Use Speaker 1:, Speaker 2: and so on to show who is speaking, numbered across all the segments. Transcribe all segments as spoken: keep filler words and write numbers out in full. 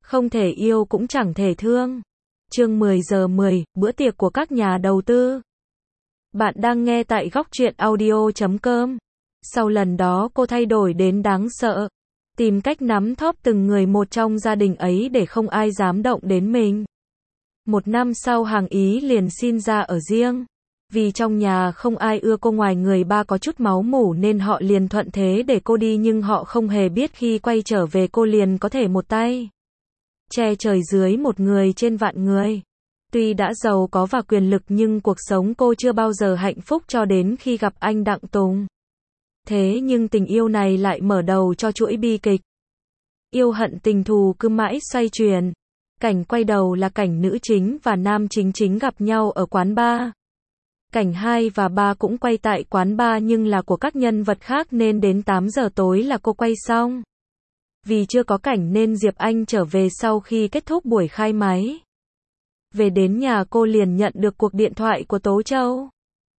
Speaker 1: Không thể yêu cũng chẳng thể thương. Chương mười giờ mười, bữa tiệc của các nhà đầu tư. Bạn đang nghe tại góc truyện audio chấm com. Sau lần đó cô thay đổi đến đáng sợ. Tìm cách nắm thóp từng người một trong gia đình ấy để không ai dám động đến mình. Một năm sau hàng Ý liền xin ra ở riêng. Vì trong nhà không ai ưa cô ngoài người ba có chút máu mủ nên họ liền thuận thế để cô đi, nhưng họ không hề biết khi quay trở về cô liền có thể một tay che trời dưới một người trên vạn người. Tuy đã giàu có và quyền lực nhưng cuộc sống cô chưa bao giờ hạnh phúc cho đến khi gặp anh Đặng Tùng. Thế nhưng tình yêu này lại mở đầu cho chuỗi bi kịch. Yêu hận tình thù cứ mãi xoay chuyển. Cảnh quay đầu là cảnh nữ chính và nam chính chính gặp nhau ở quán bar. Cảnh hai và ba cũng quay tại quán bar nhưng là của các nhân vật khác nên đến tám giờ tối là cô quay xong. Vì chưa có cảnh nên Diệp Anh trở về sau khi kết thúc buổi khai máy. Về đến nhà cô liền nhận được cuộc điện thoại của Tố Châu.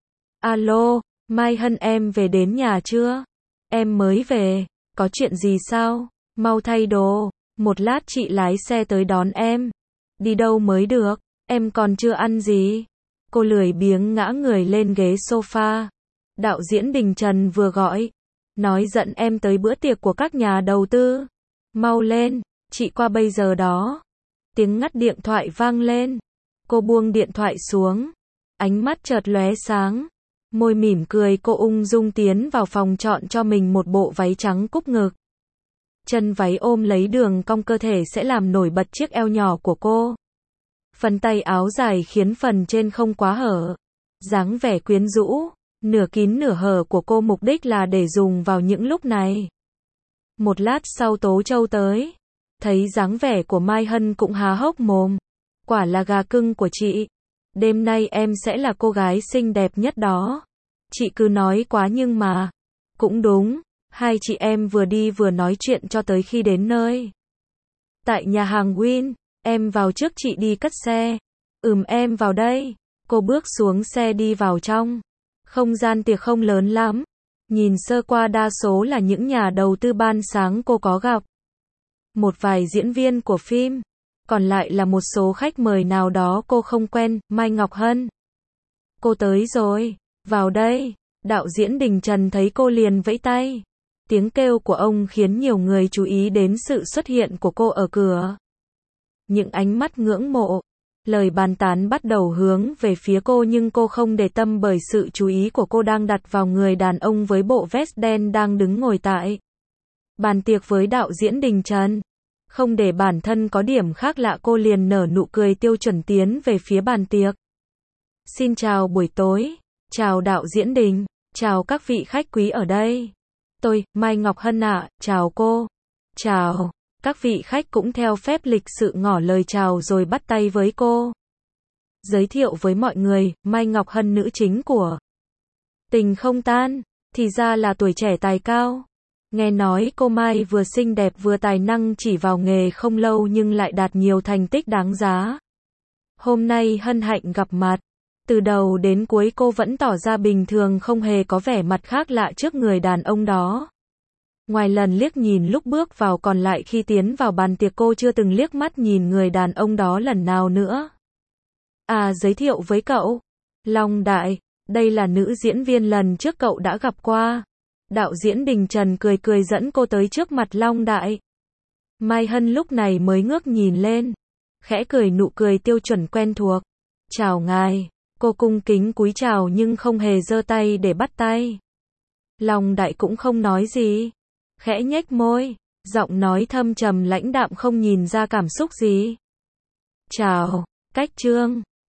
Speaker 1: Alo, Mai Hân em về đến nhà chưa? Em mới về, có chuyện gì sao? Mau thay đồ, một lát chị lái xe tới đón em. Đi đâu mới được, em còn chưa ăn gì. Cô lười biếng ngã người lên ghế sofa. Đạo diễn Đình Trần vừa gọi, nói dẫn em tới bữa tiệc của các nhà đầu tư. Mau lên, chị qua bây giờ đó. Tiếng ngắt điện thoại vang lên. Cô buông điện thoại xuống. Ánh mắt chợt lóe sáng. Môi mỉm cười, cô ung dung tiến vào phòng chọn cho mình một bộ váy trắng cúp ngực. Chân váy ôm lấy đường cong cơ thể sẽ làm nổi bật chiếc eo nhỏ của cô. Phần tay áo dài khiến phần trên không quá hở. Dáng vẻ quyến rũ, nửa kín nửa hở của cô mục đích là để dùng vào những lúc này. Một lát sau Tố Châu tới. Thấy dáng vẻ của Mai Hân cũng há hốc mồm. Quả là gà cưng của chị. Đêm nay em sẽ là cô gái xinh đẹp nhất đó. Chị cứ nói quá nhưng mà. Cũng đúng. Hai chị em vừa đi vừa nói chuyện cho tới khi đến nơi. Tại nhà hàng Win. Em vào trước, chị đi cất xe. Ừm, em vào đây. Cô bước xuống xe đi vào trong. Không gian tiệc không lớn lắm. Nhìn sơ qua đa số là những nhà đầu tư ban sáng cô có gặp. Một vài diễn viên của phim. Còn lại là một số khách mời nào đó cô không quen. Mai Ngọc Hân. Cô tới rồi. Vào đây. Đạo diễn Đình Trần thấy cô liền vẫy tay. Tiếng kêu của ông khiến nhiều người chú ý đến sự xuất hiện của cô ở cửa. Những ánh mắt ngưỡng mộ, lời bàn tán bắt đầu hướng về phía cô nhưng cô không để tâm bởi sự chú ý của cô đang đặt vào người đàn ông với bộ vest đen đang đứng ngồi tại bàn tiệc với đạo diễn Đình Trần. Không để bản thân có điểm khác lạ, cô liền nở nụ cười tiêu chuẩn tiến về phía bàn tiệc. Xin chào buổi tối, chào đạo diễn Đình, chào các vị khách quý ở đây. Tôi, Mai Ngọc Hân ạ, chào cô. Chào. Các vị khách cũng theo phép lịch sự ngỏ lời chào rồi bắt tay với cô. Giới thiệu với mọi người, Mai Ngọc Hân nữ chính của Tình Không Tan, thì ra là tuổi trẻ tài cao. Nghe nói cô Mai vừa xinh đẹp vừa tài năng, chỉ vào nghề không lâu nhưng lại đạt nhiều thành tích đáng giá. Hôm nay hân hạnh gặp mặt. Từ đầu đến cuối cô vẫn tỏ ra bình thường, không hề có vẻ mặt khác lạ trước người đàn ông đó. Ngoài lần liếc nhìn lúc bước vào, còn lại khi tiến vào bàn tiệc cô chưa từng liếc mắt nhìn người đàn ông đó lần nào nữa. À, giới thiệu với cậu. Long Đại, đây là nữ diễn viên lần trước cậu đã gặp qua. Đạo diễn Đình Trần cười cười dẫn cô tới trước mặt Long Đại. Mai Hân lúc này mới ngước nhìn lên. Khẽ cười nụ cười tiêu chuẩn quen thuộc. Chào ngài. Cô cung kính cúi chào nhưng không hề giơ tay để bắt tay. Long Đại cũng không nói gì. Khẽ nhếch môi, giọng nói thâm trầm lãnh đạm không nhìn ra cảm xúc gì. Chào, Cách Trương.